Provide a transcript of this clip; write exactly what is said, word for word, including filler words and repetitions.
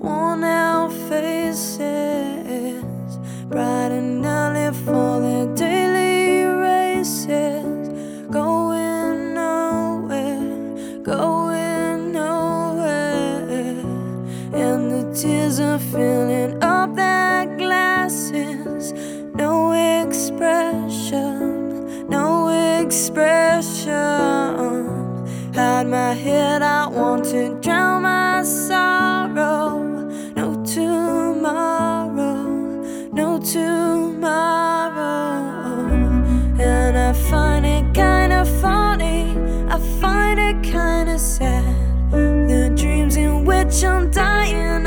worn out faces, bright and early for their daily races, going nowhere, going nowhere, and the tears are filling up their glasses. No expression, no expression. Hide my head, I want to drown my sorrow. No tomorrow, no tomorrow. And I find it kinda funny, I find it kinda sad, the dreams in which I'm dying